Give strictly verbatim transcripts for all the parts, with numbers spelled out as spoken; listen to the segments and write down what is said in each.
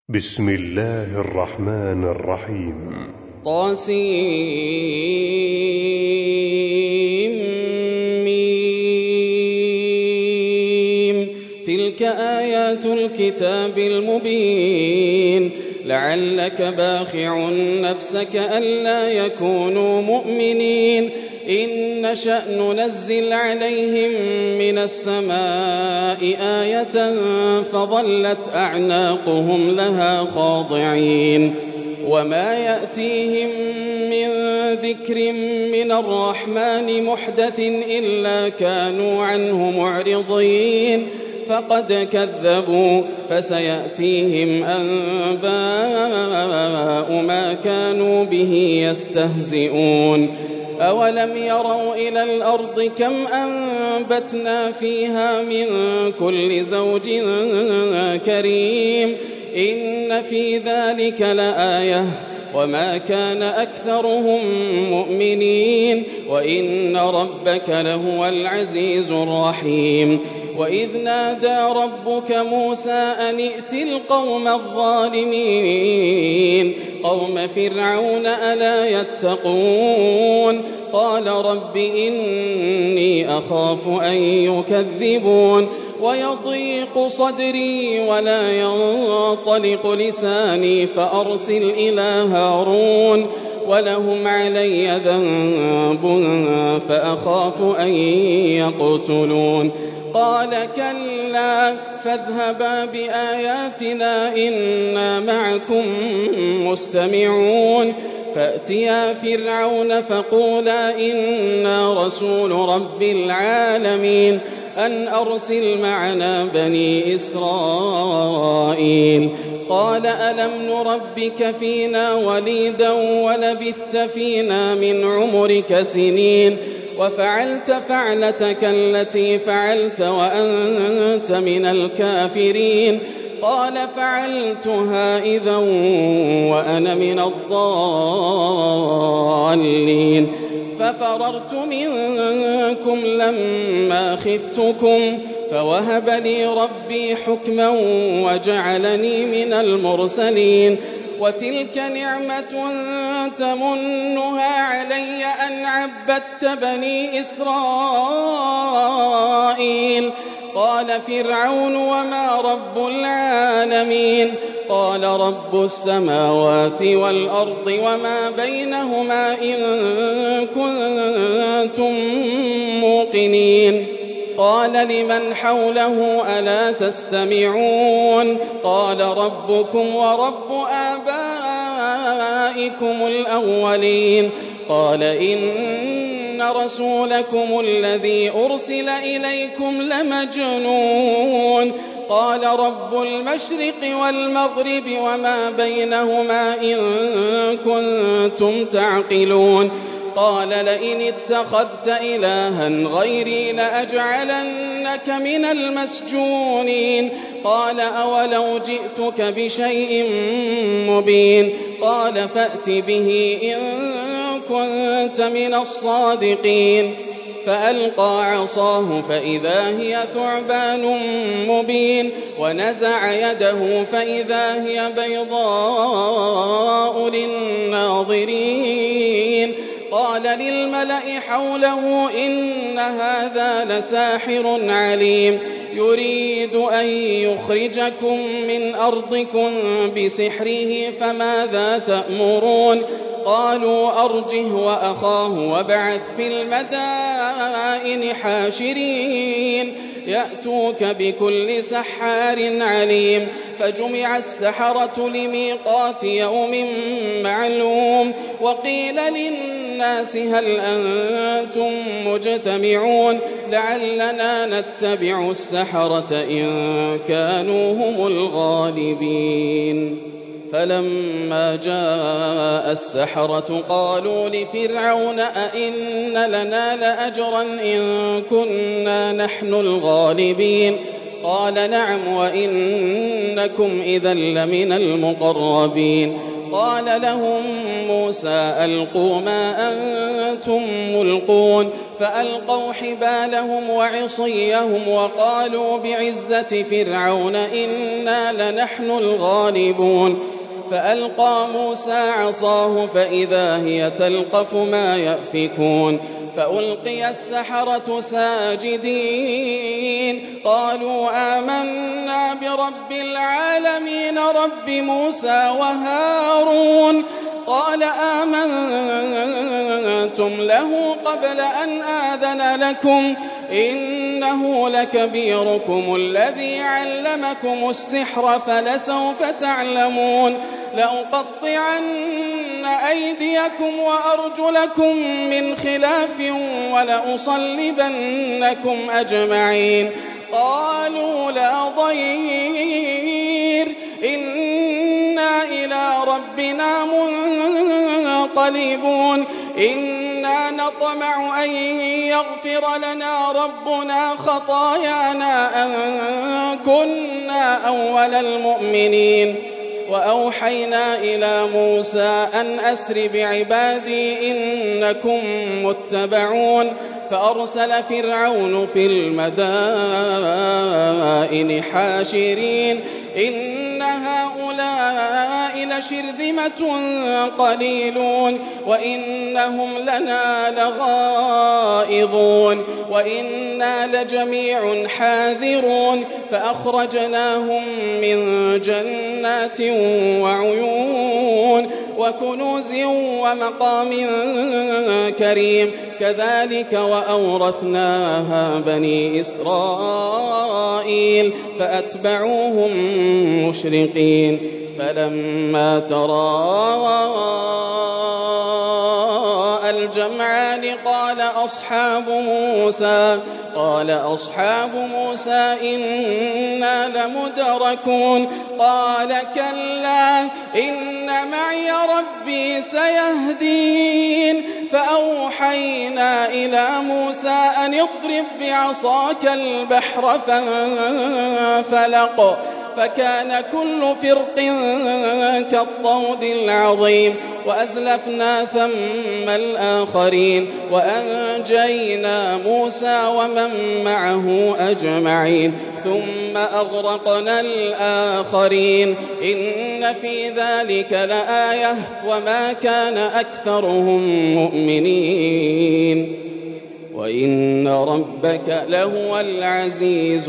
بسم الله الرحمن الرحيم. طاسيم. تلك آيات الكتاب المبين. لعلك باخع نفسك ألا يكونوا مؤمنين. إن نشأ ننزل عليهم من السماء آية فظلت أعناقهم لها خاضعين. وما يأتيهم من ذكر من الرحمن محدث إلا كانوا عنه معرضين. فقد كذبوا فسيأتيهم أنباء ما كانوا به يستهزئون. أولم يروا إلى الأرض كم أنبتنا فيها من كل زوج كريم. إن في ذلك لآية وما كان أكثرهم مؤمنين وإن ربك لهو العزيز الرحيم. وإذ نادى ربك موسى أن ائت القوم الظالمين قوم فرعون ألا يتقون. قال رب إني أخاف أن يكذبون ويضيق صدري ولا ينطلق لساني فأرسل إلى هارون ولهم علي ذنب فأخاف أن يقتلون. قال كلا فاذهبا بآياتنا إنا معكم مستمعون. فأتيا فرعون فقولا إنا رسول رب العالمين أن أرسل معنا بني إسرائيل. قال ألم نربك فينا وليدا ولبثت فينا من عمرك سنين وفعلت فعلتك التي فعلت وأنت من الكافرين. قال فعلتها إذا وأنا من الضالين. ففررت منكم لما خفتكم فوهب لي ربي حكما وجعلني من المرسلين. وتلك نعمة تمنها علي أن عبدت بني إسرائيل. قال فرعون وما رب العالمين. قال رب السماوات والأرض وما بينهما إن كنتم موقنين. قال لمن حوله ألا تستمعون. قال ربكم ورب آبائكم الأولين. قال إن رسولكم الذي أرسل إليكم لمجنون. قال رب المشرق والمغرب وما بينهما إن كنتم تعقلون. قال لئن اتخذت إلها غيري لأجعلنك من المسجونين. قال أولو جئتك بشيء مبين. قال فأت به إن كنت من الصادقين. فألقى عصاه فإذا هي ثعبان مبين ونزع يده فإذا هي بيضاء للناظرين. قال للملأ حوله إن هذا لساحر عليم يريد أن يخرجكم من أرضكم بسحره فماذا تأمرون. قالوا أرجه وأخاه وابعث في المدائن حاشرين يأتوك بكل سحار عليم. فجمع السحرة لميقات يوم معلوم. وقيل للناس هل أنتم مجتمعون لعلنا نتبع السحرة إن كانوا هم الغالبين. فلما جاء السحرة قالوا لفرعون أئن لنا لأجرا إن كنا نحن الغالبين. قال نعم وإنكم إذا لمن المقربين. قال لهم موسى ألقوا ما أنتم ملقون فألقوا حبالهم وعصيهم وقالوا بعزة فرعون إنا لنحن الغالبون فألقى موسى عصاه فإذا هي تلقف ما يأفكون فألقي السحرة ساجدين قالوا آمنا برب العالمين رب موسى وهارون قال آمنتم له قبل أن آذن لكم إنه لكبيركم الذي علمكم السحر فلسوف تعلمون لأقطعن أيديكم وأرجلكم من خلاف ولأصلبنكم أجمعين قالوا لا ضير إنا إلى ربنا منقلبون إنا نطمع أن يغفر لنا ربنا خطايانا أن كنا أول المؤمنين وأوحينا إلى موسى أن أسر بعبادي إنكم متبعون فأرسل فرعون في المدائن حاشرين إن هؤلاء لشرذمة قليلون وإنهم لنا لغائظون وإنا لجميع حاذرون فأخرجناهم من جنات وعيون وكنوز ومقام كريم كذلك وأورثناها بني إسرائيل فأتبعوهم مشرقين فلما تراءى الجمعان قال أصحاب موسى قال أصحاب موسى إنا لمدركون قال كلا إن معي ربي سيهدين فأوحينا إلى موسى أن اضرب بعصاك البحر فانفلق فكان كل فرق كالطود العظيم وأزلفنا ثم الآخرين وأنجينا موسى ومن معه أجمعين ثم أغرقنا الآخرين إن في ذلك لآية وما كان أكثرهم مؤمنين وإن ربك لهو العزيز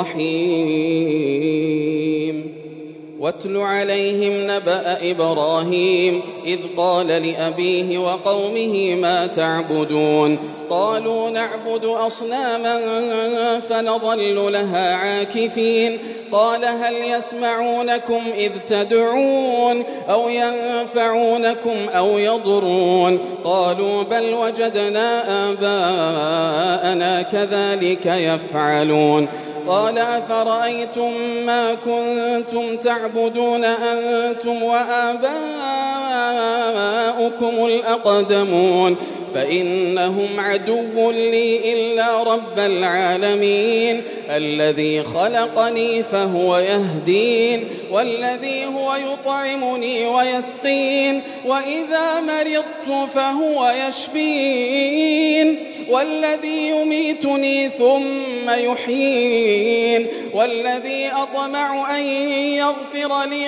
الرحيم واتل عليهم نبأ إبراهيم إذ قال لأبيه وقومه ما تعبدون قالوا نعبد أصناما فنظل لها عاكفين قال هل يسمعونكم إذ تدعون أو ينفعونكم أو يضرون قالوا بل وجدنا آباءنا كذلك يفعلون قال أفرأيتم ما كنتم تعبدون أنتم وآباؤكم الأقدمون فإنهم عدو لي إلا رب العالمين الذي خلقني فهو يهدين والذي هو يطعمني ويسقين وإذا مرضت فهو يشفين والذي يميتني ثم يحيين والذي أطمع أن يغفر لي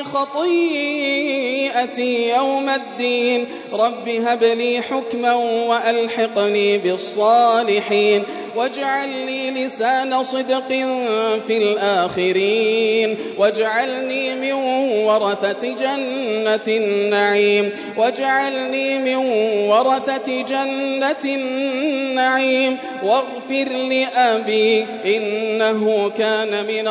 خطيئتي يوم الدين رب هب لي حكما وألحقني بالصالحين واجعل لي لسان صدق في الآخرين واجعلني من ورثة جنة النعيم واجعلني من ورثة جنة النعيم واغفر لأبي إنه كان من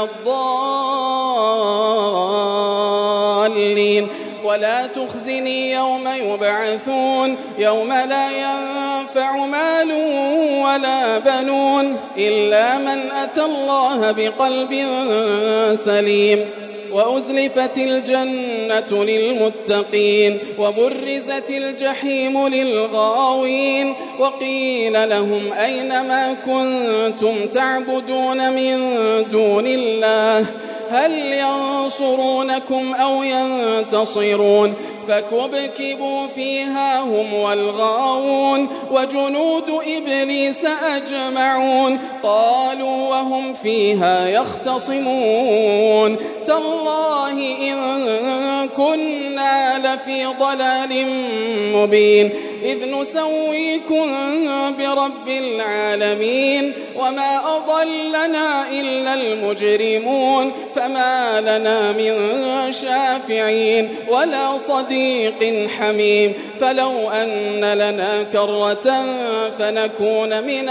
الضالين ولا تخزني يوم يبعثون يوم لا ينفع مال ولا بنون إلا من أتى الله بقلب سليم وأزلفت الجنة للمتقين وبرزت الجحيم للغاوين وقيل لهم أين ما كنتم تعبدون من دون الله هل ينصرونكم أو ينتصرون فكبكبوا فيها هم والغاوون وجنود إبليس أجمعون قالوا وهم فيها يختصمون تالله إن كنا لفي ضلال مبين إذ نسويكم برب العالمين وما أضلنا إلا المجرمون فما لنا من شافعين ولا صديق حميم فلو أن لنا كرة فنكون من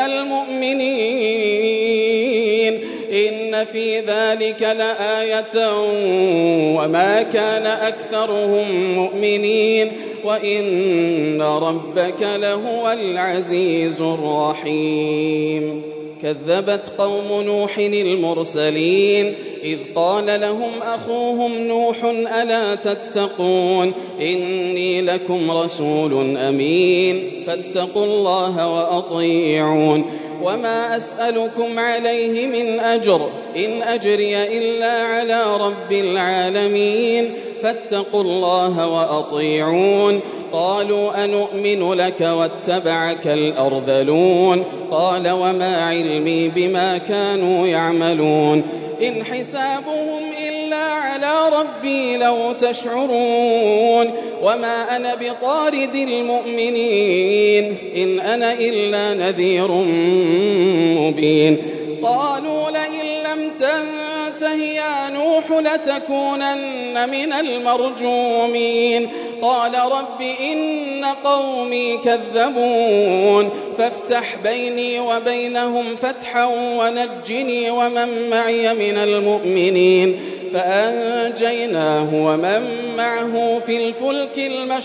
المؤمنين إن في ذلك لآية وما كان أكثرهم مؤمنين وإن ربك لهو العزيز الرحيم كذبت قوم نوح المرسلين إذ قال لهم أخوهم نوح ألا تتقون إني لكم رسول أمين فاتقوا الله وأطيعون وما أسألكم عليه من أجر إن أجري إلا على رب العالمين فاتقوا الله وأطيعون قالوا أنؤمن لك واتبعك الأرذلون قال وما علمي بما كانوا يعملون إن حسابهم إلا على ربي لو تشعرون وما أنا بطارد المؤمنين إن أنا إلا نذير مبين قالوا لئن لم تنته يا نوح لتكونن من المرجومين قال رب إن قومي كذبون فافتح بيني وبينهم فتحا ونجني ومن معي من المؤمنين فأنجيناه ومن معه في الفلك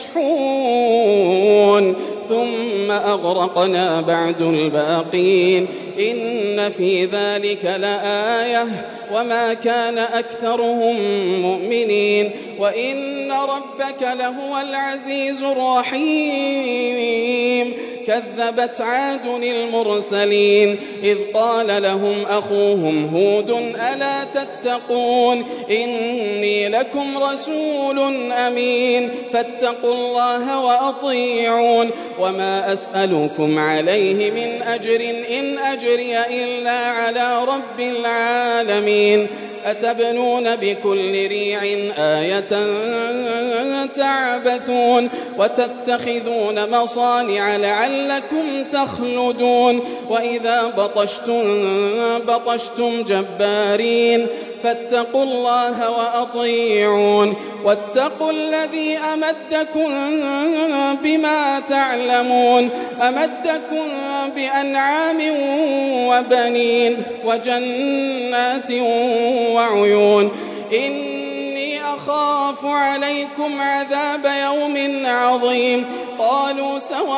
المشحون ثم أغرقنا بعد الباقين إن في ذلك لآية وما كان أكثرهم مؤمنين وإن ربك لهو العزيز الرحيم كذبت عاد المرسلين إذ قال لهم أخوهم هود ألا تتقون إني لكم رسول أمين فاتقوا الله وأطيعون وما أسألكم عليه من أجر إن أجري إلا على رب العالمين أتبنون بكل ريع آية تعبثون وتتخذون مصانع لعلكم تخلدون وإذا بطشتم بطشتم جبارين فاتقوا الله وأطيعون واتقوا الذي أمدكم بما تعلمون أمدكم بأنعام وبنين وجنات وعيون إني أخاف عليكم عذاب يوم عظيم قالوا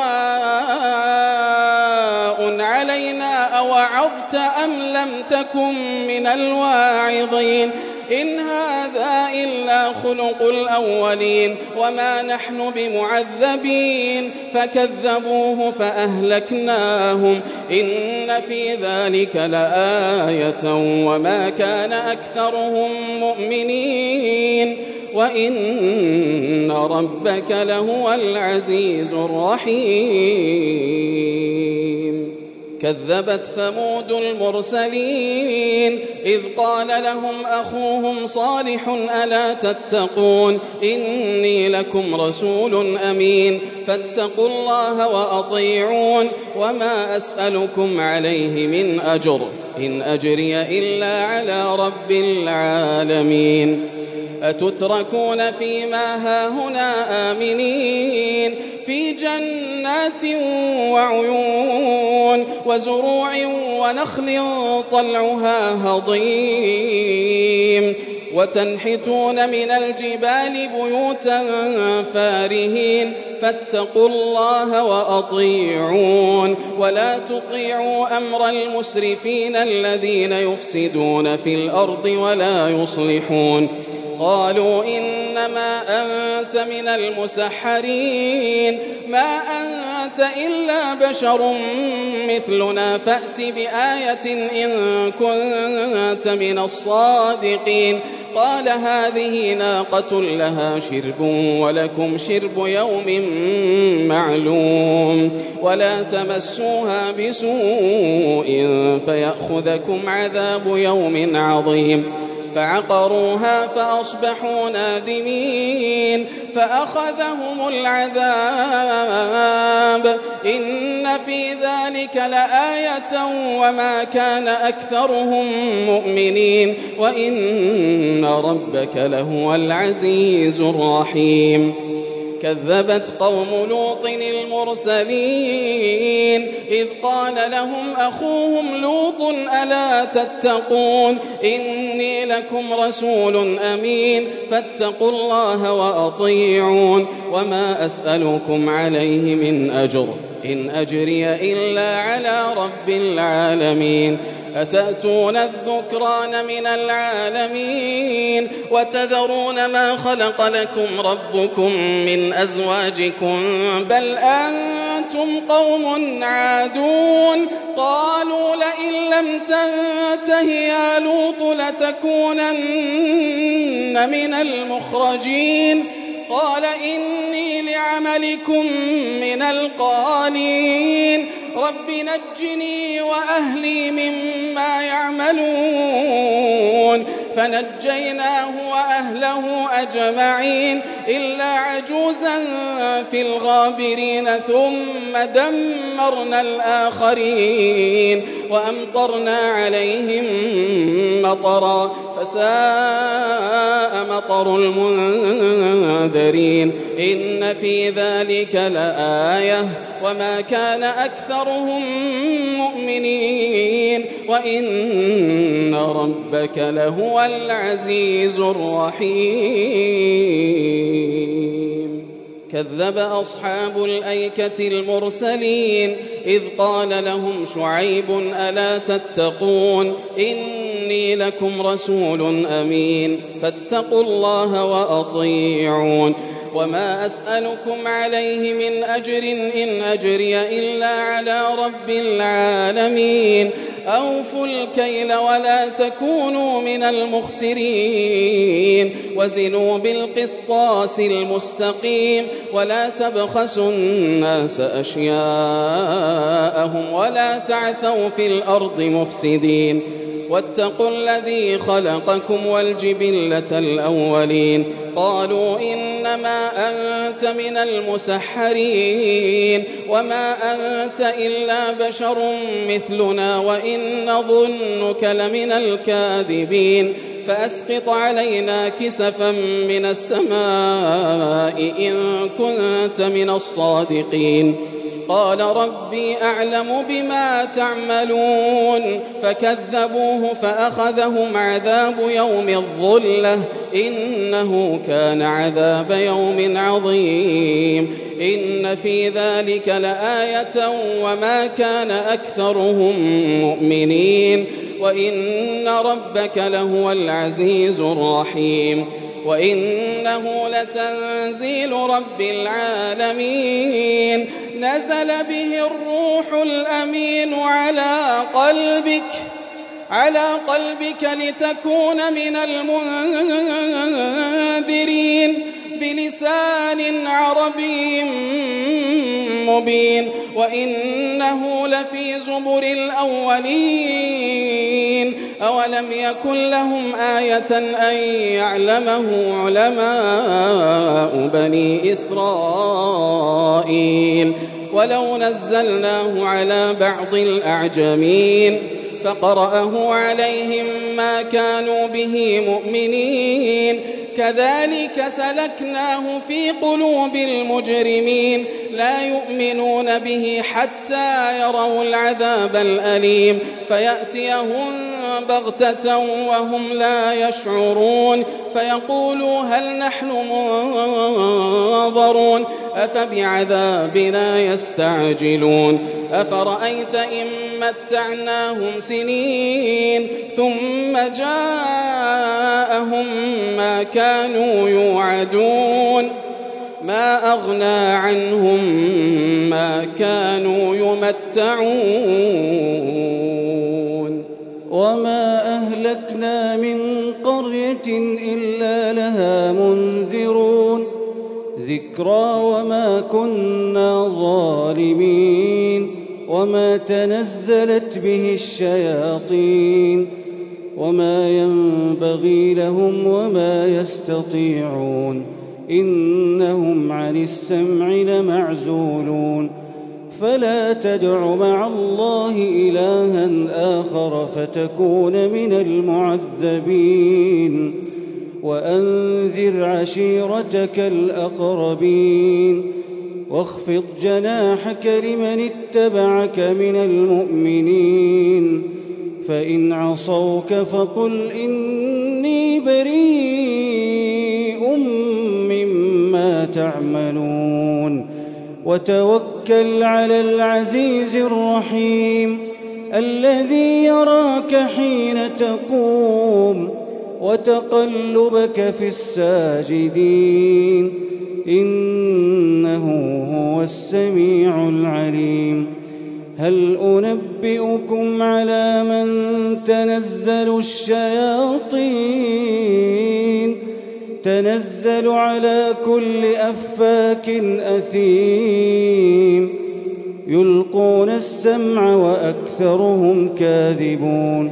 سواء علينا أوعظت أم لم تكن من الواعظين إن هذا إلا خلق الأولين وما نحن بمعذبين فكذبوه فأهلكناهم إن في ذلك لآية وما كان أكثرهم مؤمنين وإن ربك لهو العزيز الرحيم كذبت ثمود المرسلين إذ قال لهم أخوهم صالح ألا تتقون إني لكم رسول أمين فاتقوا الله وأطيعون وما أسألكم عليه من أجر إن أجري إلا على رب العالمين أتتركون فيما هاهنا آمنين في جنات وعيون وزروع ونخل طلعها هضيم وتنحتون من الجبال بيوتا فارهين فاتقوا الله وأطيعون ولا تطيعوا أمر المسرفين الذين يفسدون في الأرض ولا يصلحون قالوا إنما أنت من المسحرين ما أنت إلا بشر مثلنا فأت بآية إن كنت من الصادقين قال هذه ناقة لها شرب ولكم شرب يوم معلوم ولا تمسوها بسوء فيأخذكم عذاب يوم عظيم فعقروها فأصبحوا نادمين فأخذهم العذاب إن في ذلك لآية وما كان أكثرهم مؤمنين وإن ربك لهو العزيز الرحيم كذبت قوم لوط المرسلين إذ قال لهم أخوهم لوط ألا تتقون إني لكم رسول أمين فاتقوا الله وأطيعون وما أسألكم عليه من أجر إن أجري إلا على رب العالمين أتأتون الذكران من العالمين وتذرون ما خلق لكم ربكم من أزواجكم بل أنتم قوم عادون قالوا لئن لم تنته يا لوط لتكونن من المخرجين قال إني لعملكم من القالين رب نجني وأهلي مما يعملون فنجيناه وأهله أجمعين إلا عجوزا في الغابرين ثم دمرنا الآخرين وأمطرنا عليهم مطرا فساء مطر المنذرين إن في ذلك لآية وما كان أكثرهم مؤمنين وإن ربك لهو العزيز الرحيم كذب أصحاب الأيكة المرسلين إذ قال لهم شعيب ألا تتقون إني لكم رسول أمين فاتقوا الله وأطيعون وما أسألكم عليه من أجر إن أجري إلا على رب العالمين أوفوا الكيل ولا تكونوا من المخسرين وزنوا بالقسطاس المستقيم ولا تبخسوا الناس أشياءهم ولا تعثوا في الأرض مفسدين واتقوا الذي خلقكم والجبلة الأولين قالوا إنما أنت من المسحرين وما أنت إلا بشر مثلنا وإن نظنك لمن الكاذبين فأسقط علينا كسفا من السماء إن كنت من الصادقين قال ربي أعلم بما تعملون فكذبوه فأخذهم عذاب يوم الظلة إنه كان عذاب يوم عظيم إن في ذلك لآية وما كان أكثرهم مؤمنين وإن ربك لهو العزيز الرحيم وإنه لتنزيل رب العالمين نزل به الروح الأمين على قلبك على قلبك لتكون من المنذرين بلسان عربي مبين وإنه لفي زبر الأولين أولم يكن لهم آية أن يعلمه علماء بني إسرائيل ولو نزلناه على بعض الأعجمين فقرأه عليهم ما كانوا به مؤمنين كذلك سلكناه في قلوب المجرمين لا يؤمنون به حتى يروا العذاب الأليم فيأتيهم بغتة وهم لا يشعرون فيقولوا هل نحن منظرون أفبعذابنا يستعجلون أفرأيت إن متعناهم سنين ثم جاءهم ما كانوا يوعدون ما أغنى عنهم ما كانوا يمتعون وما أهلكنا من قرية قرية إلا لها منذرون ذكرى وما كنا ظالمين وما تنزلت به الشياطين وما ينبغي لهم وما يستطيعون إنهم عن السمع لمعزولون فلا تدع مع الله إلها آخر فتكون من المعذبين وأنذر عشيرتك الأقربين واخفض جناحك لمن اتبعك من المؤمنين فإن عصوك فقل إني بريء مما تعملون وتوكل على العزيز الرحيم الذي يراك حين تقوم وتقلبك في الساجدين إنه هو السميع العليم هل أنبئكم على من تنزل الشياطين تنزل على كل أفاك أثيم يلقون السمع وأكثرهم كاذبون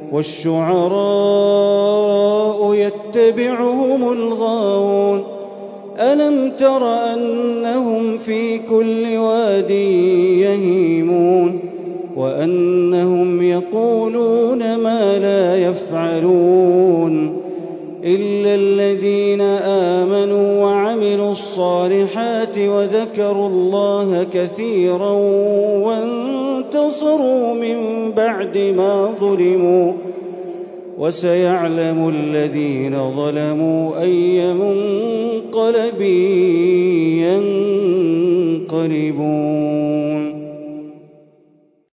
والشعراء يتبعهم الغاوون ألم تر أنهم في كل واد يهيمون وأنهم يقولون ما لا يفعلون إلا الذين آمنوا وعملوا الصالحات وذكروا الله كثيرا وانتصروا من بعد ما ظلموا وسيعلم الذين ظلموا أي منقلب ينقلبون.